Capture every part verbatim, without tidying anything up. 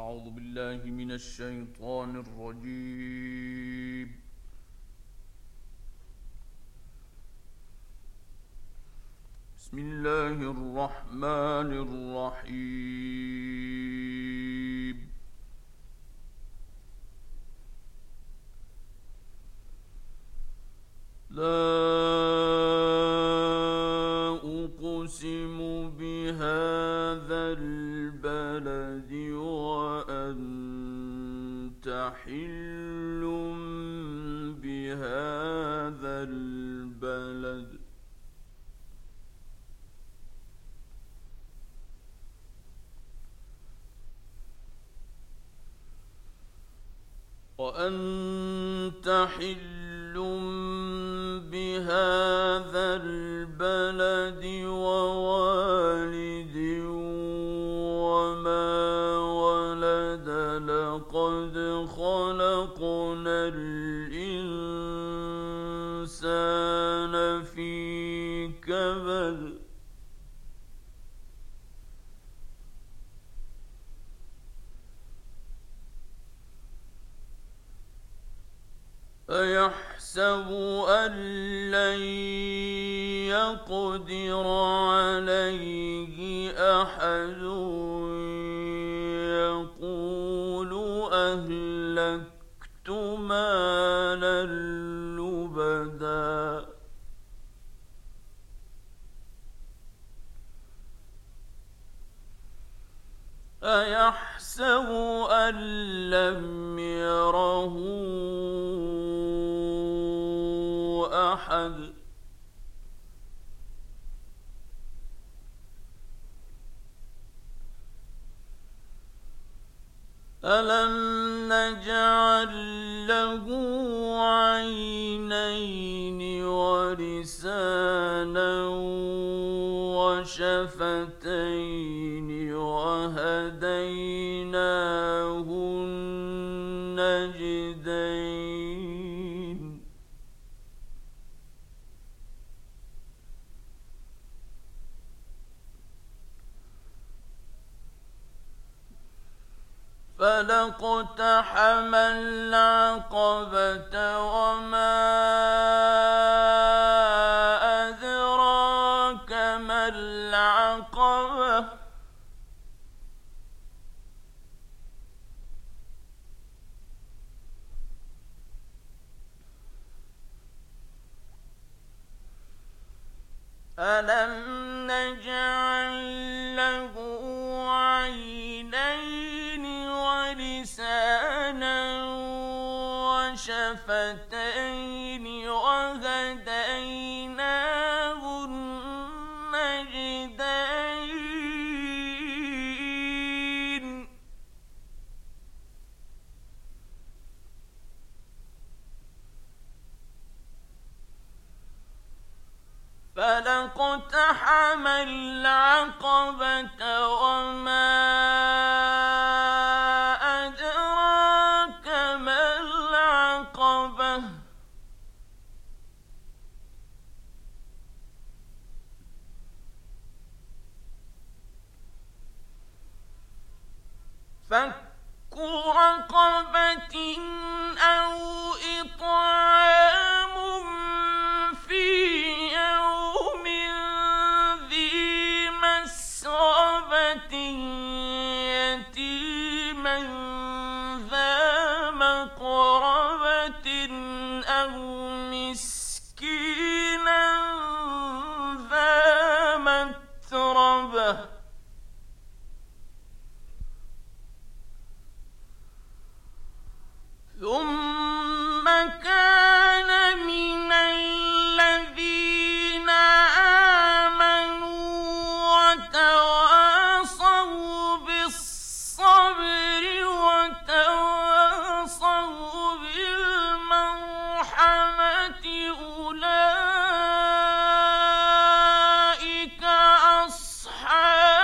أعوذ بالله من الشيطان الرجيم. بسم الله الرحمن الرحيم. لا أقسم بهذا البلد وأنت حل بهذا البلد وأنت حل بهذا البلد ووالد وما ولد لقد خلقنا الإنسان في كبد أيحسب أن لن يقدر عليه أحد يقول أهلكت مالا لبدا أيحسب أن لم يره أحد ألم نجعل له عينين ولسانا وشفتين وهديناه النجدين فلاقتحم العقبة وما أدراك ما العقبة ألم نجعل له عينين ولسانا وشفتين وهديناه النجدين فلاقتحم العقبة وما أدراك ما العقبة فك رقبة أو إطعام في يوم ذي مسغبة يتيما ذا مقربة أو مسكينا ذا متربة ثم كان من الذين آمنوا وتواصوا بالصبر وتواصوا بالمرحمة أولئك أصحاب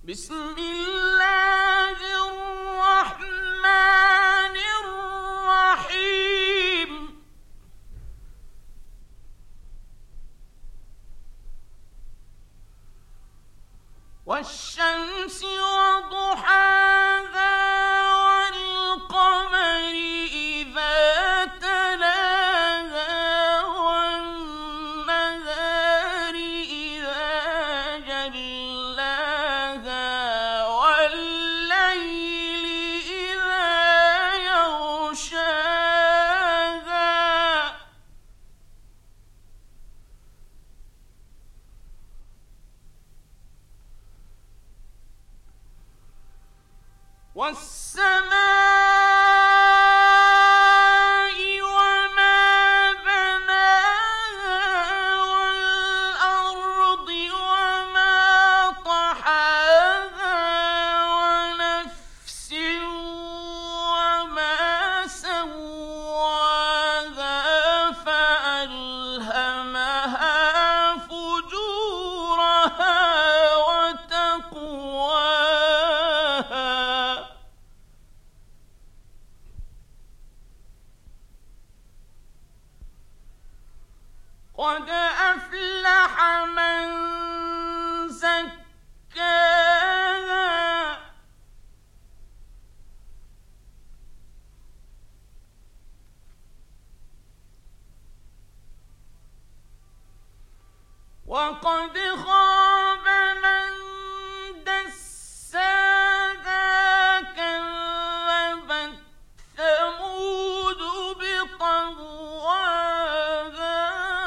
بسم الله الرحمن الرحيم والشمس وضحاها والقمر إذا تلاها والنهار إذا جلاها والليل إذا يغشاها والسماء وما بناها والأرض وما طحاها ونفس وما سواها فألهمها فجورها وتقواها قد أفلح من زكاها وقد خاب من دساها كذبت ثمود بطغواها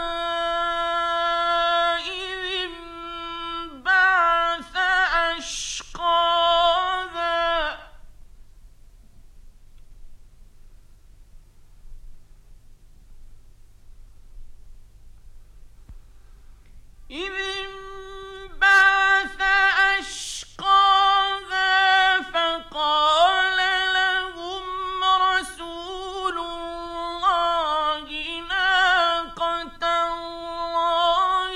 إذ انبعث أشقاها إذ انبعث أشقاها فقال لهم رسول الله ناقة الله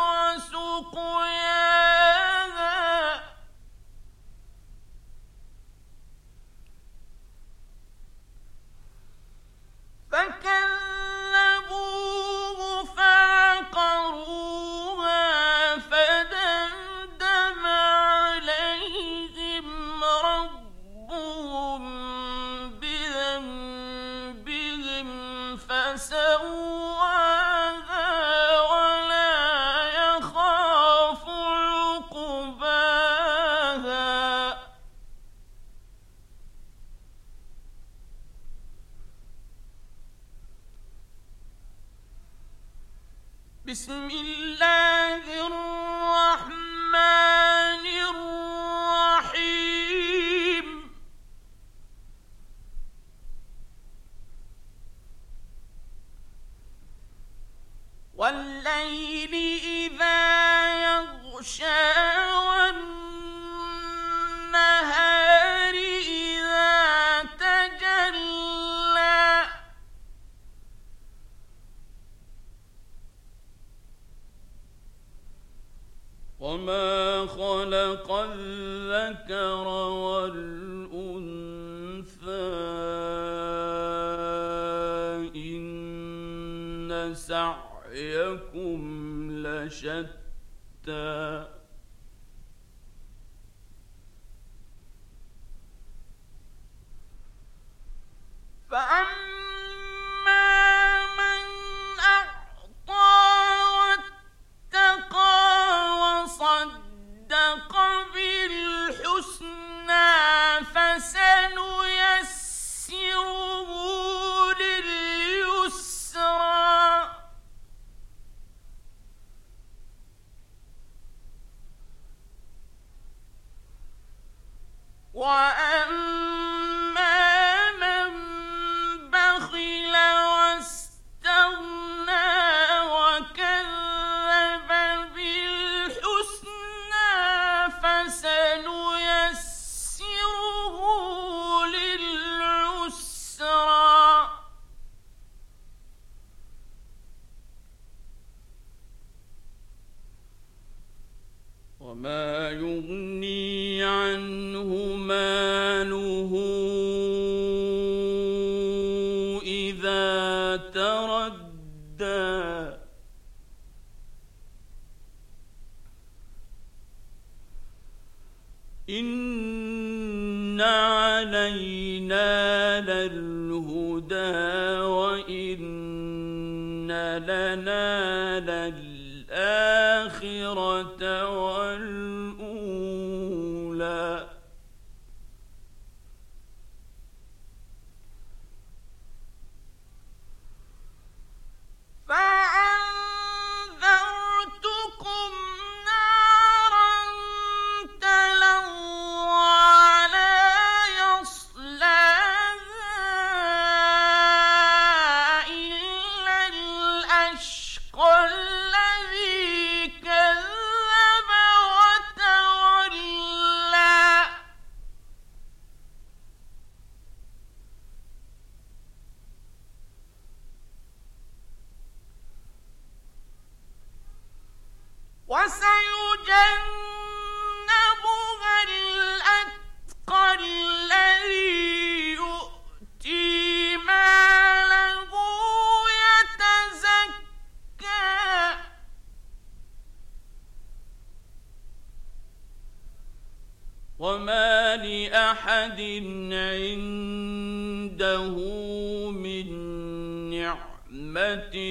وسقياها فكذبوه فعقروها فدمدم عليهم ربهم بذنبهم فسواها ولا يخاف عقباها بسم الله الرحمن الرحيم والليل إذا يغشى والنهار إذا تجلى وما خلق الذكر والأنثى إن سعيكم لشتى فأما من أعطى واتقى وصدق بالحسنى فسنيسره لليسرى وأما من بخل واستغنى وكذب بالحسنى فسنيسره للعسرى وما يغني تردى إن علينا للهدى وإن لنا للآخرة والأولى فأنذرتكم نارا تلظى لا يصلاها إلا الأشقى الذي كذب وتولى وسيجنبها الأتقى الذي يؤتي ماله يتزكى وما لأحد عنده من نعمة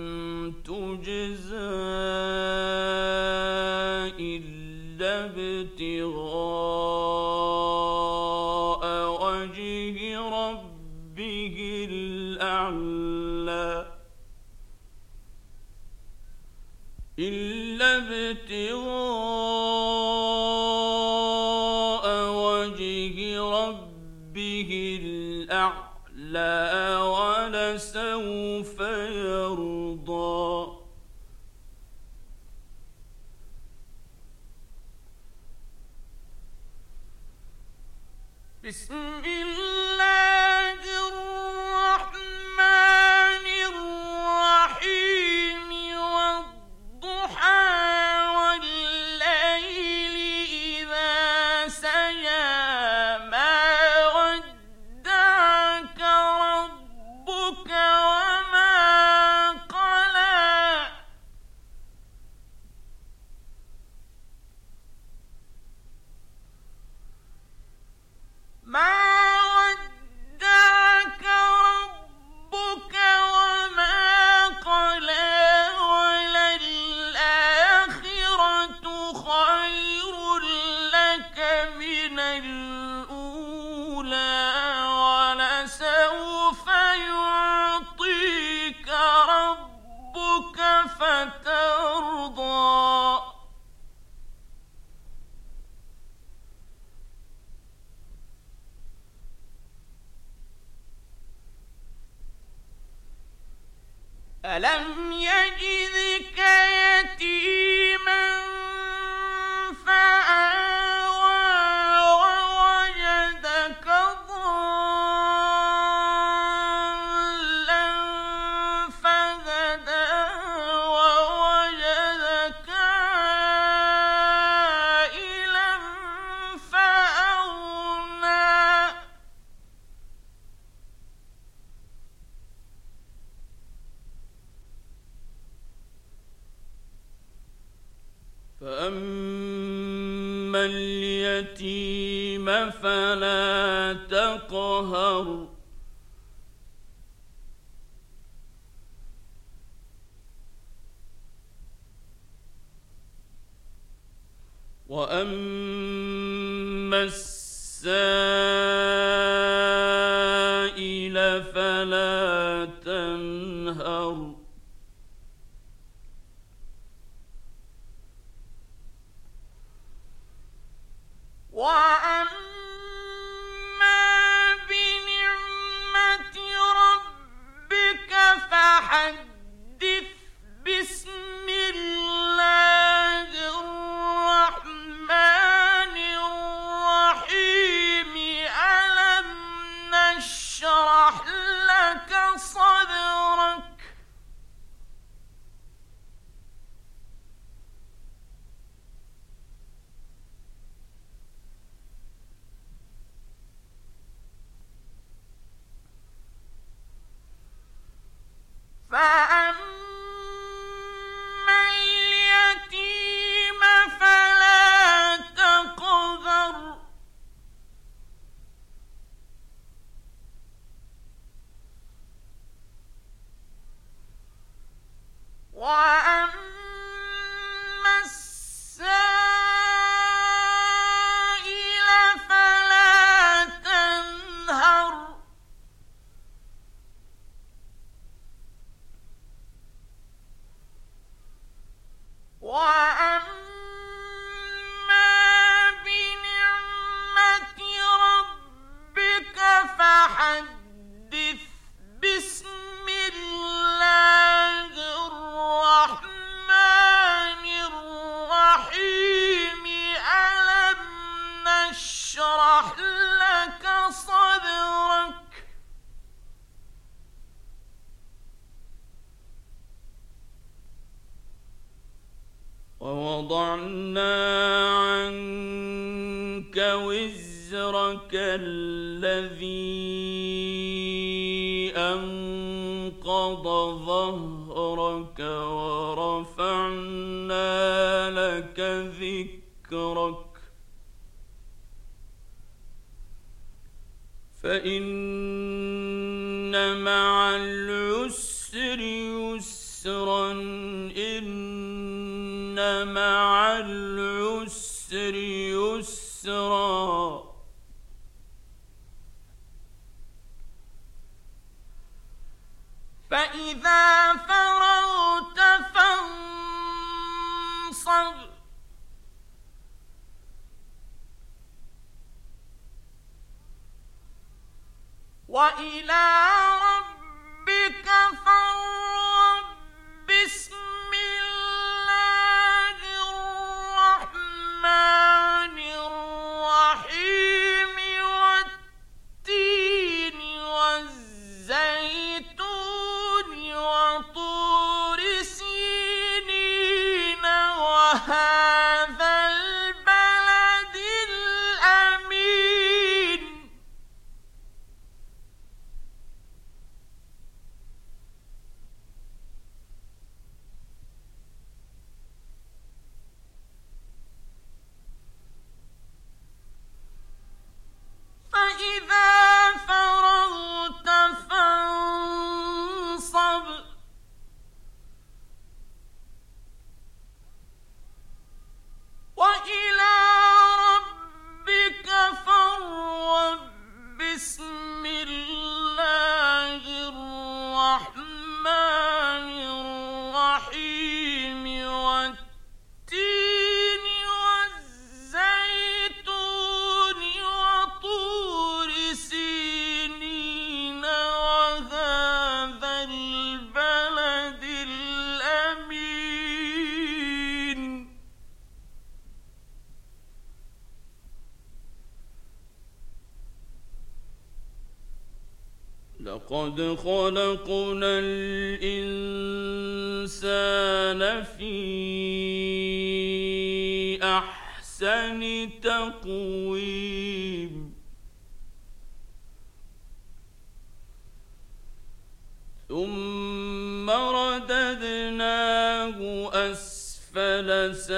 تجزى إلا ابتغاء وجه ربه الأعلى إلا ابتغاء وجه ربه الأعلى ولسوف يرضى بسم الله الرحمن الرحيم والضحى والليل إذا سجى ما ودعك ربك وما قلى ما ودعك ربك وما قلى وللآخرة خير لك من الأولى ولسوف يعطيك ربك فترضى ألم يجدك يتيما فآوى ووجدك ضالا فهدى ووجدك عائلا فأغنى فأما اليتيم فلا تقهر وأما السائل فلا تنهر وأما بنعمة ربك فحدث بسم الله الرحمن الرحيم ألم نشرح لك صدرك فأما اليتيم فلا تقهر وأما السائل فلا تنهر وأما بنعمة ربك فحدث بسم الله الرحمن الرحيم ألم نشرح لك صدرك ووضعنا عنك وزرك الذي أنقض ظهرك ورفعنا لك ذكرك فإن مع العسر يسرا إن مع العسر يسرا فإذا فرغت فانصب وإلى ربك فارغب بسم الله الرحمن الرحيم والتين والزيتون وطور سينين وهذا البلد الأمين فإذا فرغت فانصب وإلى ربك فارغب بسم الله الرحمن الرحيم والتين والزيتون وطور سينين وهذا البلد الأمين لقد خلقنا الإنسان في أحسن تقويم ثم رددناه أسفل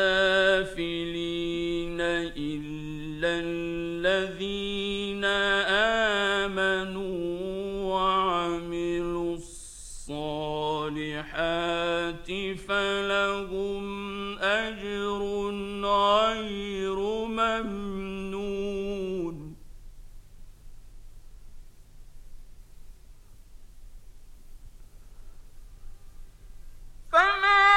سافلين إلا الذين آمنوا وعملوا الصالحات فلهم أجر غير ممنون فما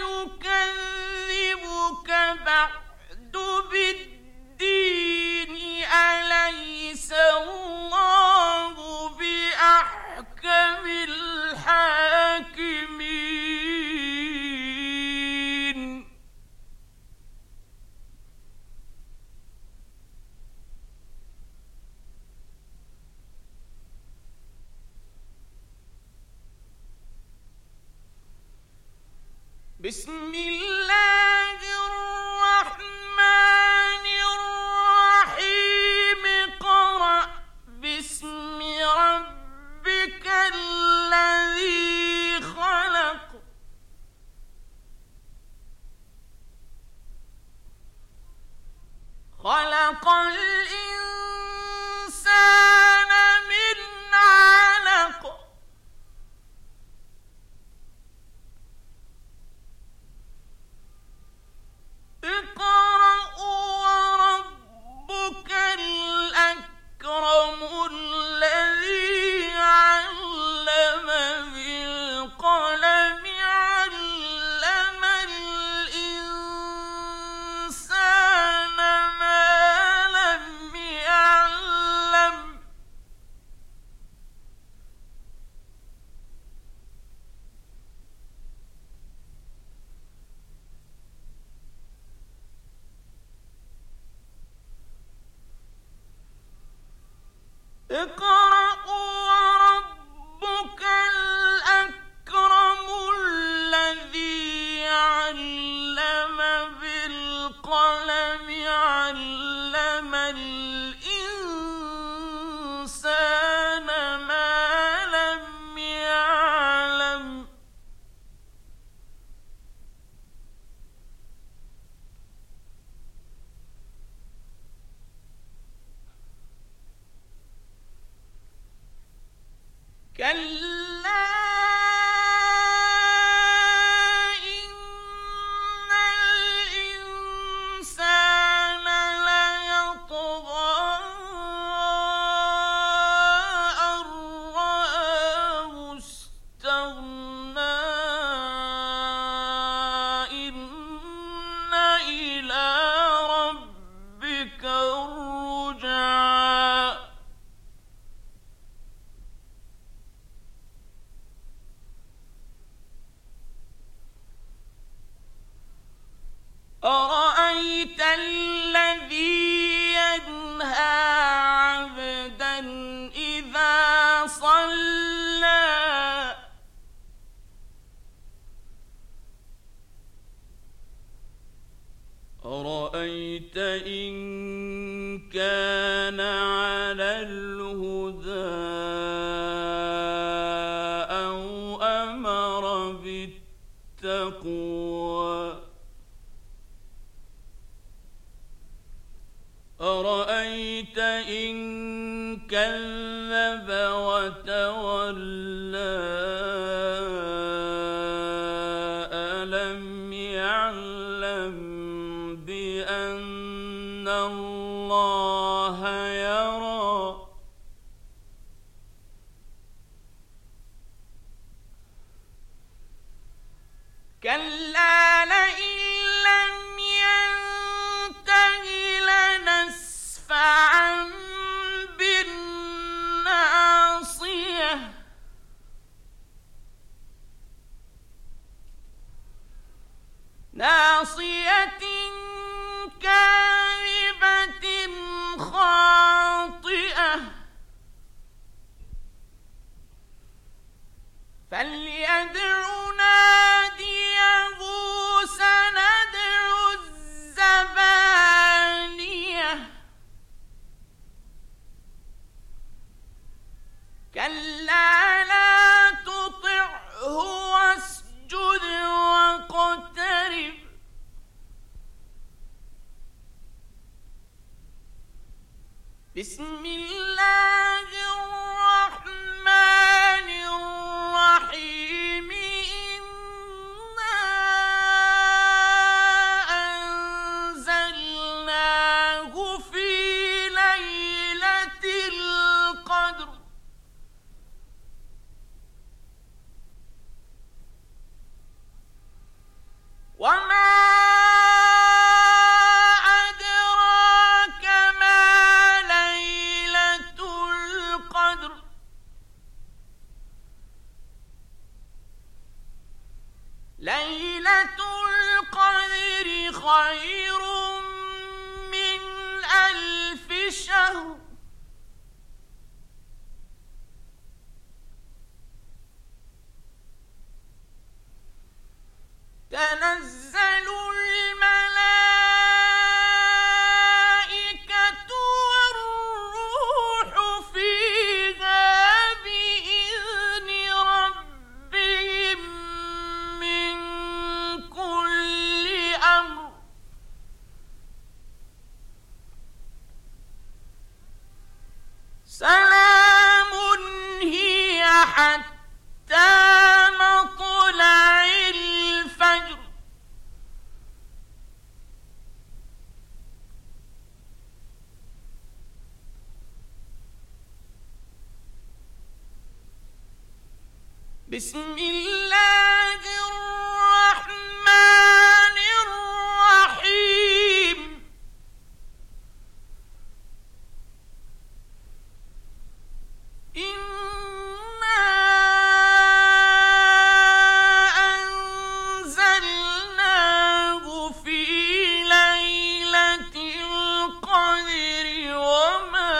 يكذبك بعد بالدين أليس الله بأحكم الحاكمين بسم الله الرحمن الرحيم اقرأ باسم ربك الذي خلق خلق الإنسان من علق اقرأ وربك الأكرم الذي علم بالقلم علم الإنسان ما لم يعلم اقرأ وربك الأكرم الذي علم بالقلم علم الإنسان ما لم يعلم كلا إن الإنسان ليطغى أن رآه استغنى إن إلى ربك الرجعى أرأيت الذي ينهى عبدا إذا صلى أرأيت إن كان على الهدى أو أمر بالتقوى أرأيت إن كذب وتولى ألم يعلم بأن الله يرى كلا لئن لم ينته لنسفعا بالناصية ناصية كاذبة خاطئة فليدع ناديه سندع الزبانية كلا لا تطعه واسجد واقترب بسم الله الرحمن الرحيم إنا أنزلناه في ليلة القدر وما أدراك ما ليلة القدر ليلة القدر خير من ألف شهر تنزل الملائكة والروح فيها بإذن ربهم من كل أمر بسم الله الرحمن الرحيم إنا أنزلناه في ليلة القدر وما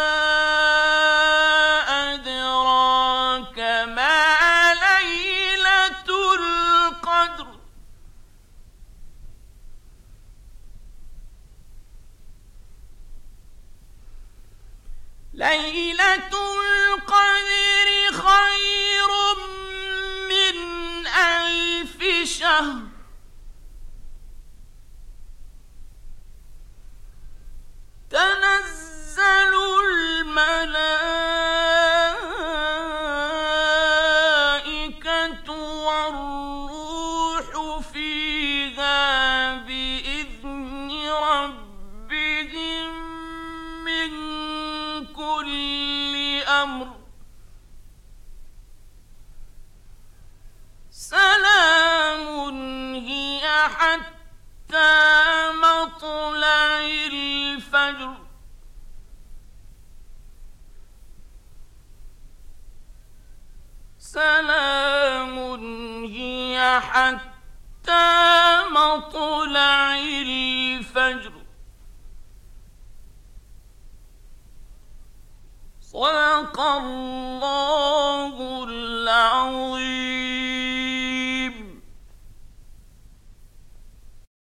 أدراك ما ليلة القدر ليلة القدر خير من ألف شهر تنزل الملائكة والروح فيها بإذن ربهم من كل أمر سلام هي حتى مطلع الفجر سلام هي حتى مطلع الفجر صدق الله